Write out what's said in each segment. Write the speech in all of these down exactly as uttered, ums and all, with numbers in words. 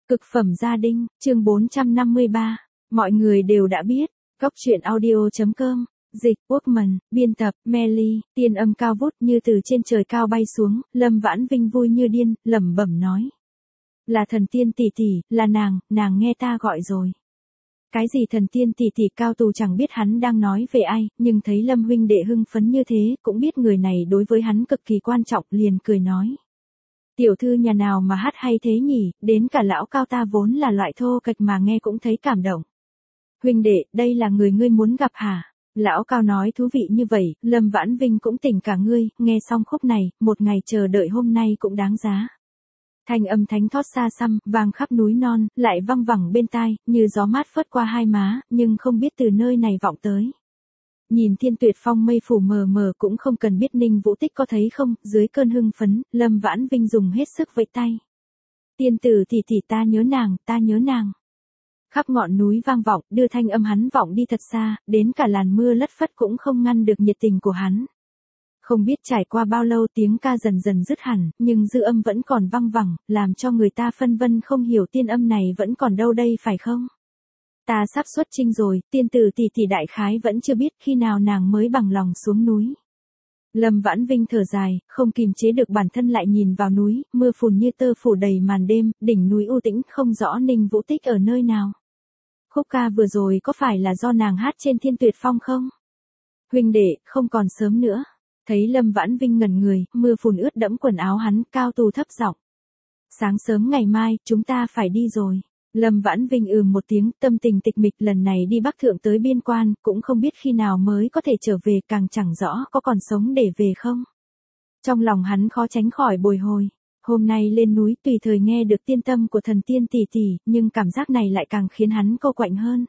Cực phẩm gia đình, chương bốn trăm năm mươi ba. Mọi người đều đã biết. Góc truyện audio chấm com. Dịch, Workman, biên tập, Melly, tiên âm cao vút như từ trên trời cao bay xuống, Lâm Vãn Vinh vui như điên, lẩm bẩm nói. Là thần tiên tỷ tỷ, là nàng, nàng nghe ta gọi rồi. Cái gì thần tiên tỷ tỷ? Cao Tù chẳng biết hắn đang nói về ai, nhưng thấy Lâm huynh đệ hưng phấn như thế, cũng biết người này đối với hắn cực kỳ quan trọng, liền cười nói. Tiểu thư nhà nào mà hát hay thế nhỉ, đến cả lão Cao ta vốn là loại thô kệch mà nghe cũng thấy cảm động. Huynh đệ, đây là người ngươi muốn gặp hả? Lão Cao nói thú vị như vậy, Lâm Vãn Vinh cũng tỉnh cả ngươi, nghe xong khúc này, một ngày chờ đợi hôm nay cũng đáng giá. Thanh âm thánh thót xa xăm, vang khắp núi non, lại văng vẳng bên tai, như gió mát phất qua hai má, nhưng không biết từ nơi này vọng tới. Nhìn thiên tuyệt phong mây phủ mờ mờ cũng không cần biết Ninh Vũ Tích có thấy không, dưới cơn hưng phấn, Lâm Vãn Vinh dùng hết sức vẫy tay. Tiên tử tỷ tỷ, ta nhớ nàng, ta nhớ nàng. Khắp ngọn núi vang vọng, đưa thanh âm hắn vọng đi thật xa, đến cả làn mưa lất phất cũng không ngăn được nhiệt tình của hắn. Không biết trải qua bao lâu tiếng ca dần dần dứt hẳn, nhưng dư âm vẫn còn văng vẳng, làm cho người ta phân vân không hiểu tiên âm này vẫn còn đâu đây phải không? Ta sắp xuất chinh rồi, tiên tử tỷ tỷ đại khái vẫn chưa biết khi nào nàng mới bằng lòng xuống núi. Lâm Vãn Vinh thở dài, không kìm chế được bản thân lại nhìn vào núi, mưa phùn như tơ phủ đầy màn đêm, đỉnh núi u tĩnh không rõ Ninh Vũ Tích ở nơi nào. Khúc ca vừa rồi có phải là do nàng hát trên thiên tuyệt phong không? Huynh đệ, không còn sớm nữa. Thấy Lâm Vãn Vinh ngẩn người, mưa phùn ướt đẫm quần áo hắn, Cao Tù thấp giọng. Sáng sớm ngày mai, chúng ta phải đi rồi. Lâm Vãn Vinh ừm một tiếng, tâm tình tịch mịch, lần này đi Bắc Thượng tới biên quan, cũng không biết khi nào mới có thể trở về, càng chẳng rõ có còn sống để về không. Trong lòng hắn khó tránh khỏi bồi hồi. Hôm nay lên núi tùy thời nghe được tiên tâm của thần tiên tỷ tỷ, nhưng cảm giác này lại càng khiến hắn cô quạnh hơn.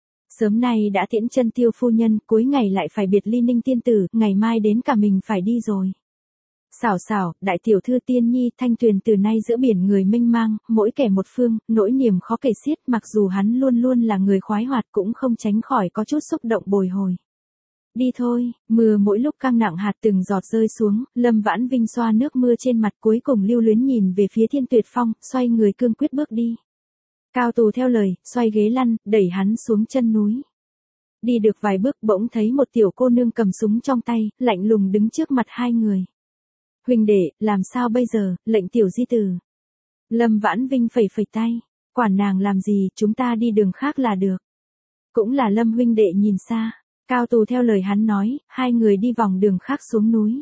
Sớm nay đã tiễn chân Tiêu phu nhân, cuối ngày lại phải biệt ly Ninh tiên tử, ngày mai đến cả mình phải đi rồi. Xảo xảo, đại tiểu thư tiên nhi, thanh tuyền từ nay giữa biển người mênh mang, mỗi kẻ một phương, nỗi niềm khó kể xiết, mặc dù hắn luôn luôn là người khoái hoạt cũng không tránh khỏi có chút xúc động bồi hồi. Đi thôi, mưa mỗi lúc căng nặng hạt từng giọt rơi xuống, Lâm Vãn Vinh xoa nước mưa trên mặt cuối cùng lưu luyến nhìn về phía thiên tuyệt phong, xoay người cương quyết bước đi. Cao Tù theo lời, xoay ghế lăn, đẩy hắn xuống chân núi. Đi được vài bước bỗng thấy một tiểu cô nương cầm súng trong tay, lạnh lùng đứng trước mặt hai người. Huynh đệ, làm sao bây giờ, lệnh tiểu di tử. Lâm Vãn Vinh phẩy phẩy tay, quản nàng làm gì, chúng ta đi đường khác là được. Cũng là Lâm huynh đệ nhìn xa. Cao Tù theo lời hắn nói, hai người đi vòng đường khác xuống núi.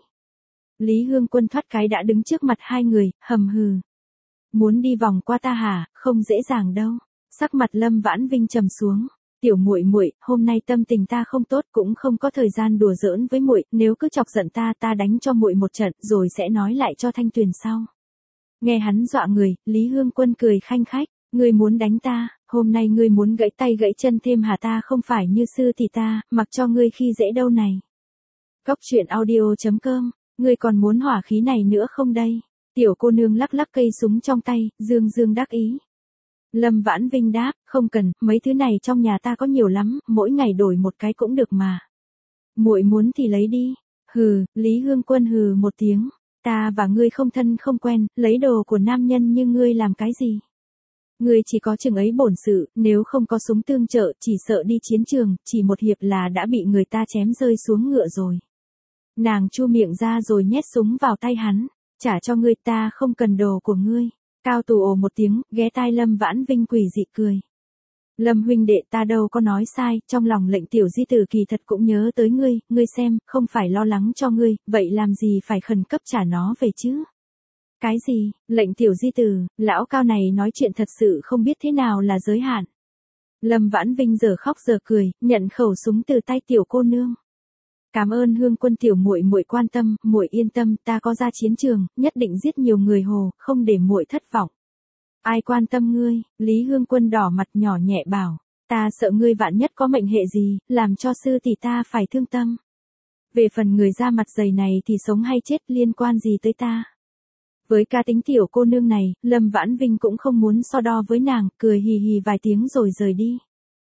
Lý Hương Quân thoát cái đã đứng trước mặt hai người, hầm hừ. Muốn đi vòng qua ta hả, không dễ dàng đâu. Sắc mặt Lâm Vãn Vinh trầm xuống. Tiểu muội muội, hôm nay tâm tình ta không tốt, cũng không có thời gian đùa giỡn với muội, nếu cứ chọc giận ta, ta đánh cho muội một trận, rồi sẽ nói lại cho Thanh Tuyền sau. Nghe hắn dọa người, Lý Hương Quân cười khanh khách, ngươi muốn đánh ta, hôm nay ngươi muốn gãy tay gãy chân thêm hả? Ta không phải như sư thì ta, mặc cho ngươi khi dễ đâu này. Góc truyện audio chấm com, ngươi còn muốn hỏa khí này nữa không đây? Tiểu cô nương lắc lắc cây súng trong tay, dương dương đắc ý. Lâm Vãn Vinh đáp, không cần, mấy thứ này trong nhà ta có nhiều lắm, mỗi ngày đổi một cái cũng được mà. Muội muốn thì lấy đi. Hừ, Lý Hương Quân hừ một tiếng, ta và ngươi không thân không quen, lấy đồ của nam nhân như ngươi làm cái gì? Ngươi chỉ có chừng ấy bổn sự, nếu không có súng tương trợ, chỉ sợ đi chiến trường, chỉ một hiệp là đã bị người ta chém rơi xuống ngựa rồi. Nàng chu miệng ra rồi nhét súng vào tay hắn, trả cho ngươi, ta không cần đồ của ngươi. Cao Tù ồ một tiếng, ghé tai Lâm Vãn Vinh quỷ dị cười. Lâm huynh đệ, ta đâu có nói sai, trong lòng lệnh tiểu di tử kỳ thật cũng nhớ tới ngươi, ngươi xem, không phải lo lắng cho ngươi, vậy làm gì phải khẩn cấp trả nó về chứ? Cái gì, lệnh tiểu di tử, lão Cao này nói chuyện thật sự không biết thế nào là giới hạn. Lâm Vãn Vinh giờ khóc giờ cười, nhận khẩu súng từ tay tiểu cô nương. Cảm ơn Hương Quân tiểu muội muội quan tâm, muội yên tâm, ta có ra chiến trường, nhất định giết nhiều người hồ, không để muội thất vọng. Ai quan tâm ngươi? Lý Hương Quân đỏ mặt nhỏ nhẹ bảo, ta sợ ngươi vạn nhất có mệnh hệ gì, làm cho sư tỷ ta phải thương tâm. Về phần người da mặt dày này thì sống hay chết liên quan gì tới ta? Với ca tính tiểu cô nương này, Lâm Vãn Vinh cũng không muốn so đo với nàng, cười hì hì vài tiếng rồi rời đi.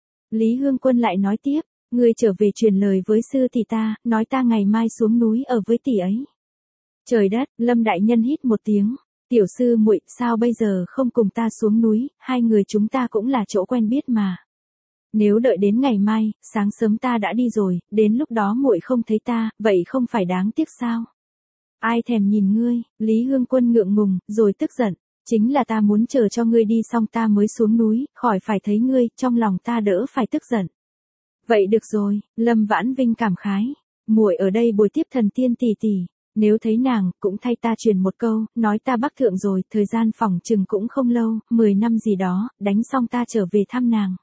Lý Hương Quân lại nói tiếp, ngươi trở về truyền lời với sư tỷ ta, nói ta ngày mai xuống núi ở với tỷ ấy. Trời đất, Lâm đại nhân hít một tiếng, Tiểu sư muội, sao bây giờ không cùng ta xuống núi, hai người chúng ta cũng là chỗ quen biết mà. Nếu đợi đến ngày mai, sáng sớm ta đã đi rồi, đến lúc đó muội không thấy ta, vậy không phải đáng tiếc sao? Ai thèm nhìn ngươi, Lý Hương Quân ngượng ngùng, rồi tức giận. Chính là ta muốn chờ cho ngươi đi xong ta mới xuống núi, khỏi phải thấy ngươi, trong lòng ta đỡ phải tức giận. Vậy được rồi, Lâm Vãn Vinh cảm khái. Muội ở đây bồi tiếp thần tiên tỷ tỷ. Nếu thấy nàng, cũng thay ta truyền một câu, nói ta bắc thượng rồi, thời gian phỏng chừng cũng không lâu, mười năm gì đó, đánh xong ta trở về thăm nàng.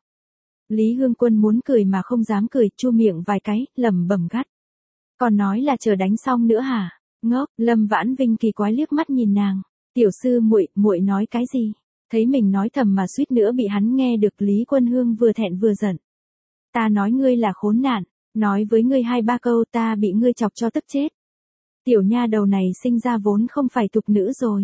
Lý Hương Quân muốn cười mà không dám cười, chu miệng vài cái, lẩm bẩm gắt. Còn nói là chờ đánh xong nữa hả? Ngốc, Lâm Vãn Vinh kỳ quái liếc mắt nhìn nàng. Tiểu sư muội, muội nói cái gì? Thấy mình nói thầm mà suýt nữa bị hắn nghe được, Lý Quân Hương vừa thẹn vừa giận. Ta nói ngươi là khốn nạn, nói với ngươi hai ba câu ta bị ngươi chọc cho tức chết. Tiểu nha đầu này sinh ra vốn không phải tục nữ rồi.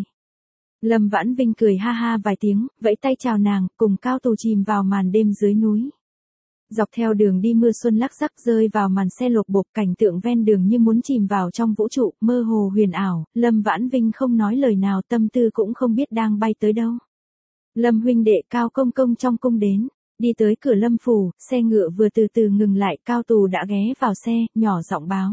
Lâm Vãn Vinh cười ha ha vài tiếng, vẫy tay chào nàng, cùng Cao Tù chìm vào màn đêm dưới núi. Dọc theo đường đi mưa xuân lắc rắc rơi vào màn xe lộc bộp, cảnh tượng ven đường như muốn chìm vào trong vũ trụ, mơ hồ huyền ảo, Lâm Vãn Vinh không nói lời nào, tâm tư cũng không biết đang bay tới đâu. Lâm huynh đệ, Cao công công trong cung đến, đi tới cửa Lâm phủ, xe ngựa vừa từ từ ngừng lại, Cao Tù đã ghé vào xe, nhỏ giọng báo.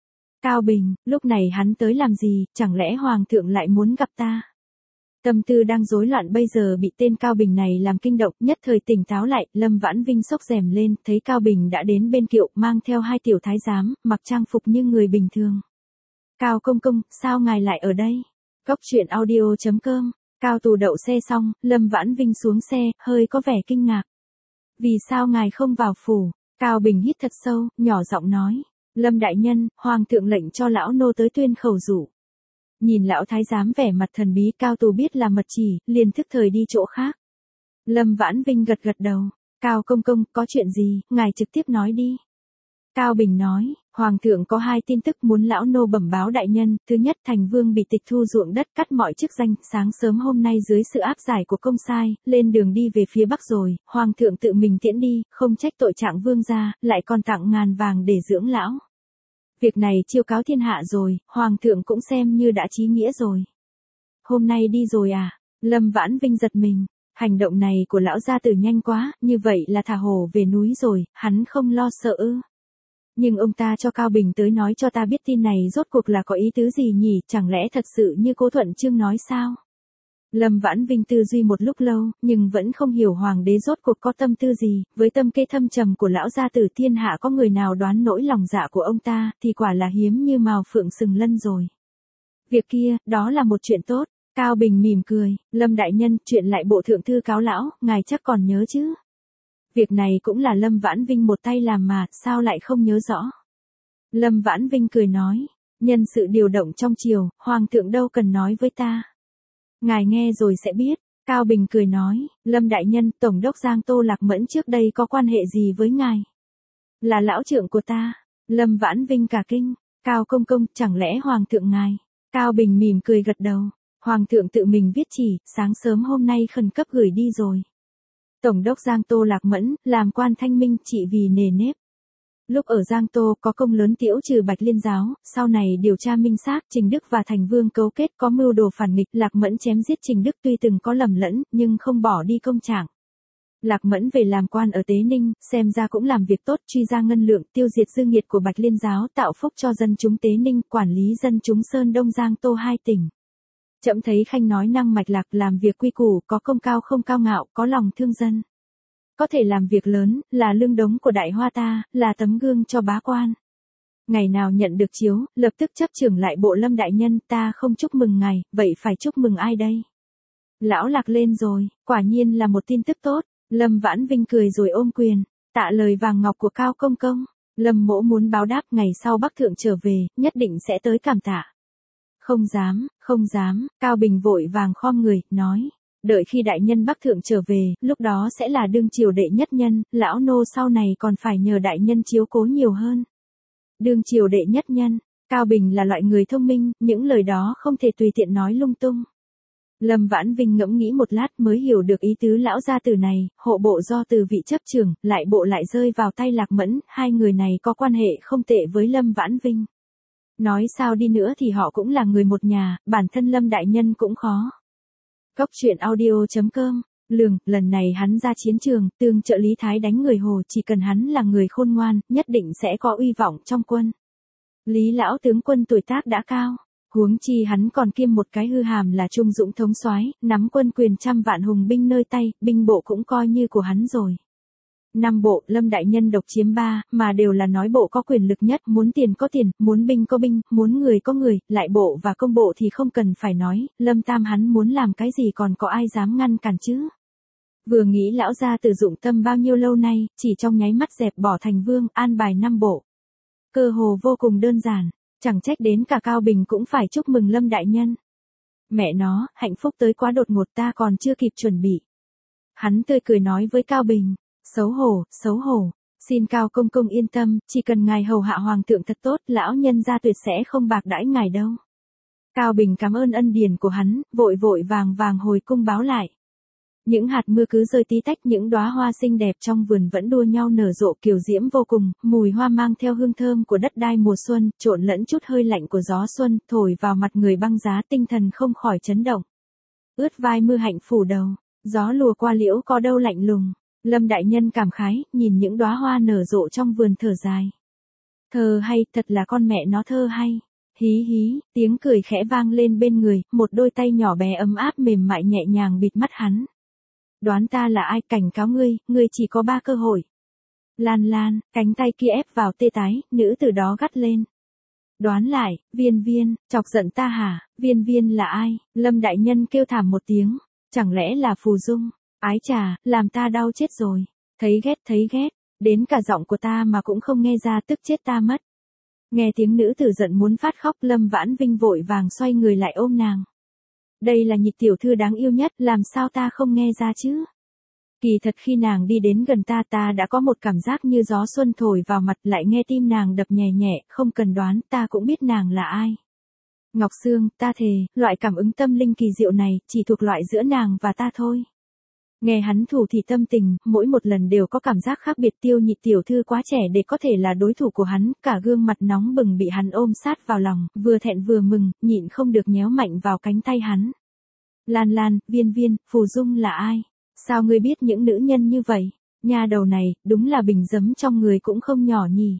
Cao Bình, lúc này hắn tới làm gì, chẳng lẽ Hoàng thượng lại muốn gặp ta? Tâm tư đang rối loạn bây giờ bị tên Cao Bình này làm kinh động, nhất thời tỉnh táo lại, Lâm Vãn Vinh xốc rèm lên, thấy Cao Bình đã đến bên kiệu, mang theo hai tiểu thái giám, mặc trang phục như người bình thường. Cao công công, sao ngài lại ở đây? Cốc truyện audio chấm com, Cao Tù đậu xe xong, Lâm Vãn Vinh xuống xe, hơi có vẻ kinh ngạc. Vì sao ngài không vào phủ? Cao Bình hít thật sâu, nhỏ giọng nói. Lâm đại nhân, Hoàng thượng lệnh cho lão nô tới tuyên khẩu dụ. Nhìn lão thái giám vẻ mặt thần bí, Cao Tù biết là mật chỉ, liền thức thời đi chỗ khác. Lâm Vãn Vinh gật gật đầu. Cao công công, có chuyện gì, ngài trực tiếp nói đi. Cao Bình nói, Hoàng thượng có hai tin tức muốn lão nô bẩm báo đại nhân. Thứ nhất, Thành Vương bị tịch thu ruộng đất, cắt mọi chức danh, sáng sớm hôm nay dưới sự áp giải của công sai, lên đường đi về phía Bắc rồi, Hoàng thượng tự mình tiễn đi, không trách tội trạng vương gia, lại còn tặng ngàn vàng để dưỡng lão. Việc này chiêu cáo thiên hạ rồi, Hoàng thượng cũng xem như đã chí nghĩa rồi. Hôm nay đi rồi à? Lâm Vãn Vinh giật mình, hành động này của lão gia tử nhanh quá, như vậy là thả hổ về núi rồi, hắn không lo sợ ư? Nhưng ông ta cho Cao Bình tới nói cho ta biết tin này rốt cuộc là có ý tứ gì nhỉ, chẳng lẽ thật sự như Cố Thuận Chương nói sao? Lâm Vãn Vinh tư duy một lúc lâu, nhưng vẫn không hiểu hoàng đế rốt cuộc có tâm tư gì, với tâm kế thâm trầm của lão gia tử thiên hạ có người nào đoán nỗi lòng dạ của ông ta, thì quả là hiếm như mào phượng sừng lân rồi. Việc kia, đó là một chuyện tốt. Cao Bình mỉm cười, Lâm đại nhân, chuyện lại bộ thượng thư cáo lão, ngài chắc còn nhớ chứ? Việc này cũng là Lâm Vãn Vinh một tay làm mà, sao lại không nhớ rõ? Lâm Vãn Vinh cười nói, nhân sự điều động trong triều, Hoàng thượng đâu cần nói với ta. Ngài nghe rồi sẽ biết. Cao Bình cười nói, Lâm đại nhân, Tổng đốc Giang Tô Lạc Mẫn trước đây có quan hệ gì với ngài? Là lão trưởng của ta. Lâm Vãn Vinh cả kinh, Cao công công, chẳng lẽ Hoàng thượng ngài? Cao Bình mỉm cười gật đầu, Hoàng thượng tự mình viết chỉ, sáng sớm hôm nay khẩn cấp gửi đi rồi. Tổng đốc Giang Tô Lạc Mẫn, làm quan thanh minh, trị vì nề nếp. Lúc ở Giang Tô có công lớn tiễu trừ Bạch Liên giáo, sau này điều tra minh xác, Trình Đức và Thành Vương cấu kết có mưu đồ phản nghịch, Lạc Mẫn chém giết Trình Đức tuy từng có lầm lẫn, nhưng không bỏ đi công trạng. Lạc Mẫn về làm quan ở Tế Ninh, xem ra cũng làm việc tốt, truy ra ngân lượng, tiêu diệt dư nghiệt của Bạch Liên giáo, tạo phúc cho dân chúng Tế Ninh, quản lý dân chúng Sơn Đông Giang Tô hai tỉnh. Trẫm thấy khanh nói năng mạch lạc, làm việc quy củ, có công cao không cao ngạo, có lòng thương dân. Có thể làm việc lớn, là lương đống của đại hoa ta, là tấm gương cho bá quan. Ngày nào nhận được chiếu, lập tức chấp trưởng lại bộ Lâm đại nhân, ta không chúc mừng ngài, vậy phải chúc mừng ai đây? Lão Lạc lên rồi, quả nhiên là một tin tức tốt. Lâm Vãn Vinh cười rồi ôm quyền, tạ lời vàng ngọc của Cao công công. Lâm mỗ muốn báo đáp, ngày sau Bắc thượng trở về, nhất định sẽ tới cảm tạ. Không dám, không dám, Cao Bình vội vàng khom người, nói. Đợi khi đại nhân Bắc thượng trở về, lúc đó sẽ là đương triều đệ nhất nhân, lão nô sau này còn phải nhờ đại nhân chiếu cố nhiều hơn. Đương triều đệ nhất nhân, Cao Bình là loại người thông minh, những lời đó không thể tùy tiện nói lung tung. Lâm Vãn Vinh ngẫm nghĩ một lát mới hiểu được ý tứ lão gia tử này, hộ bộ do từ vị chấp trưởng, lại bộ lại rơi vào tay Lạc Mẫn, hai người này có quan hệ không tệ với Lâm Vãn Vinh. Nói sao đi nữa thì họ cũng là người một nhà, bản thân Lâm đại nhân cũng khó. Cốc truyện audio chấm com. Lường, lần này hắn ra chiến trường, tương trợ Lý Thái đánh người Hồ, chỉ cần hắn là người khôn ngoan, nhất định sẽ có uy vọng trong quân. Lý lão tướng quân tuổi tác đã cao, huống chi hắn còn kiêm một cái hư hàm là trung dũng thống soái, nắm quân quyền trăm vạn hùng binh nơi tay, binh bộ cũng coi như của hắn rồi. Năm bộ, Lâm đại nhân độc chiếm ba, mà đều là nói bộ có quyền lực nhất, muốn tiền có tiền, muốn binh có binh, muốn người có người, lại bộ và công bộ thì không cần phải nói, Lâm Tam hắn muốn làm cái gì còn có ai dám ngăn cản chứ. Vừa nghĩ lão gia tử dụng tâm bao nhiêu lâu nay, chỉ trong nháy mắt dẹp bỏ thành vương, an bài năm bộ. Cơ hồ vô cùng đơn giản, chẳng trách đến cả Cao Bình cũng phải chúc mừng Lâm đại nhân. Mẹ nó, hạnh phúc tới quá đột ngột ta còn chưa kịp chuẩn bị. Hắn tươi cười nói với Cao Bình, xấu hổ, xấu hổ, xin Cao công công yên tâm, chỉ cần ngài hầu hạ hoàng thượng thật tốt, lão nhân gia tuyệt sẽ không bạc đãi ngài đâu. Cao Bình cảm ơn ân điển của hắn, vội vội vàng vàng hồi cung báo lại. Những hạt mưa cứ rơi tí tách, những đóa hoa xinh đẹp trong vườn vẫn đua nhau nở rộ kiều diễm vô cùng, mùi hoa mang theo hương thơm của đất đai mùa xuân, trộn lẫn chút hơi lạnh của gió xuân, thổi vào mặt người băng giá, tinh thần không khỏi chấn động. Ướt vai mưa hạnh phủ đầu, gió lùa qua liễu có đâu lạnh lùng. Lâm đại nhân cảm khái, nhìn những đóa hoa nở rộ trong vườn thở dài. Thơ hay, thật là con mẹ nó thơ hay. Hí hí, tiếng cười khẽ vang lên bên người, một đôi tay nhỏ bé ấm áp mềm mại nhẹ nhàng bịt mắt hắn. Đoán ta là ai, cảnh cáo ngươi, ngươi chỉ có ba cơ hội. Lan Lan, cánh tay kia ép vào tê tái, nữ từ đó gắt lên. Đoán lại, Viên Viên, chọc giận ta hả, Viên Viên là ai? Lâm đại nhân kêu thảm một tiếng, chẳng lẽ là Phù Dung? Ái chà, làm ta đau chết rồi. Thấy ghét thấy ghét, đến cả giọng của ta mà cũng không nghe ra, tức chết ta mất. Nghe tiếng nữ tử giận muốn phát khóc, Lâm Vãn Vinh vội vàng xoay người lại ôm nàng. Đây là Nhịch tiểu thư đáng yêu nhất, làm sao ta không nghe ra chứ? Kỳ thật khi nàng đi đến gần ta ta đã có một cảm giác như gió xuân thổi vào mặt, lại nghe tim nàng đập nhẹ nhẹ, không cần đoán, ta cũng biết nàng là ai. Ngọc Sương, ta thề, loại cảm ứng tâm linh kỳ diệu này, chỉ thuộc loại giữa nàng và ta thôi. Nghe hắn thủ thì tâm tình, mỗi một lần đều có cảm giác khác biệt. Tiêu Nhị tiểu thư quá trẻ để có thể là đối thủ của hắn, cả gương mặt nóng bừng bị hắn ôm sát vào lòng, vừa thẹn vừa mừng, nhịn không được nhéo mạnh vào cánh tay hắn. Lan Lan, Viên Viên, Phù Dung là ai? Sao ngươi biết những nữ nhân như vậy? Nha đầu này, đúng là bình giấm trong người cũng không nhỏ nhỉ.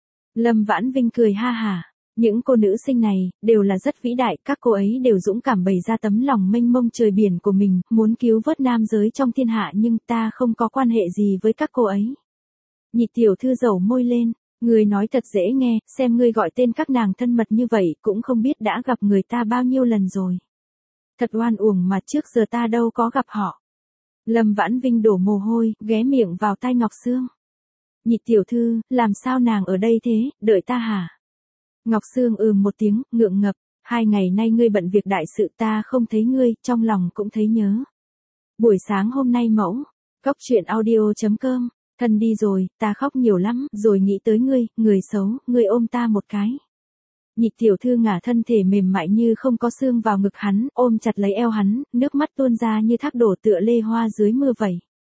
Lâm Vãn Vinh cười ha hả. Những cô nữ sinh này, đều là rất vĩ đại, các cô ấy đều dũng cảm bày ra tấm lòng mênh mông trời biển của mình, muốn cứu vớt nam giới trong thiên hạ, nhưng ta không có quan hệ gì với các cô ấy. Nhị tiểu thư dẩu môi lên, ngươi nói thật dễ nghe, xem ngươi gọi tên các nàng thân mật như vậy, cũng không biết đã gặp người ta bao nhiêu lần rồi. Thật oan uổng mà trước giờ ta đâu có gặp họ. Lâm Vãn Vinh đổ mồ hôi, ghé miệng vào tai Ngọc Sương. Nhị tiểu thư, làm sao nàng ở đây thế, đợi ta hả? Ngọc Sương ừm một tiếng, ngượng ngập, hai ngày nay ngươi bận việc đại sự ta không thấy ngươi, trong lòng cũng thấy nhớ. Buổi sáng hôm nay mẫu, Cốc truyện audio chấm com, thân đi rồi, ta khóc nhiều lắm, rồi nghĩ tới ngươi, người xấu, ngươi ôm ta một cái. Nhị tiểu thư ngả thân thể mềm mại như không có xương vào ngực hắn, ôm chặt lấy eo hắn, nước mắt tuôn ra như thác đổ tựa lê hoa dưới mưa vậy.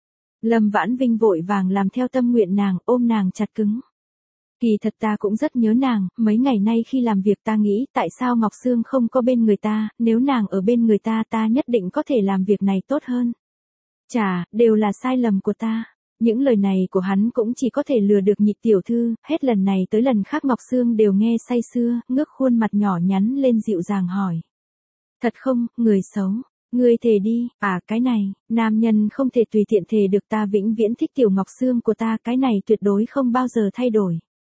Lâm Vãn Vinh vội vàng làm theo tâm nguyện nàng, ôm nàng chặt cứng. Kỳ thật ta cũng rất nhớ nàng, mấy ngày nay khi làm việc ta nghĩ tại sao Ngọc Sương không có bên người ta, nếu nàng ở bên người ta ta nhất định có thể làm việc này tốt hơn. Chà, đều là sai lầm của ta. Những lời này của hắn cũng chỉ có thể lừa được Nhị tiểu thư, hết lần này tới lần khác Ngọc Sương đều nghe say sưa, ngước khuôn mặt nhỏ nhắn lên dịu dàng hỏi. Thật không, người xấu, ngươi thề đi, à cái này, nam nhân không thể tùy tiện thề được, ta vĩnh viễn thích tiểu Ngọc Sương của ta, cái này tuyệt đối không bao giờ thay đổi.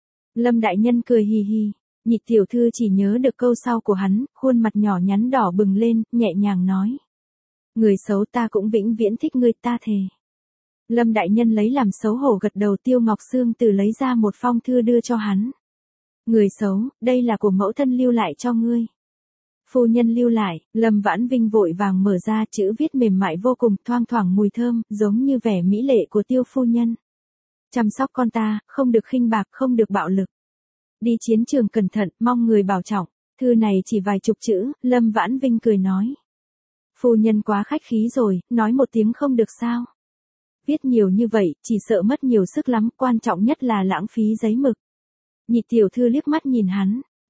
Lâm đại nhân cười hì hì, Nhị tiểu thư chỉ nhớ được câu sau của hắn, khuôn mặt nhỏ nhắn đỏ bừng lên, nhẹ nhàng nói. Người xấu ta cũng vĩnh viễn thích ngươi, ta thề. Lâm đại nhân lấy làm xấu hổ gật đầu. Tiêu Ngọc Sương từ lấy ra một phong thư đưa cho hắn. Người xấu, đây là của mẫu thân lưu lại cho ngươi. Phu nhân lưu lại, Lâm Vãn Vinh vội vàng mở ra, chữ viết mềm mại vô cùng, thoang thoảng mùi thơm, giống như vẻ mỹ lệ của Tiêu phu nhân. Chăm sóc con ta, không được khinh bạc, không được bạo lực. Đi chiến trường cẩn thận, mong người bảo trọng. Thư này chỉ vài chục chữ, Lâm Vãn Vinh cười nói. Phu nhân quá khách khí rồi, nói một tiếng không được sao. Viết nhiều như vậy, chỉ sợ mất nhiều sức lắm, quan trọng nhất là lãng phí giấy mực. Nhị tiểu thư liếc mắt nhìn hắn,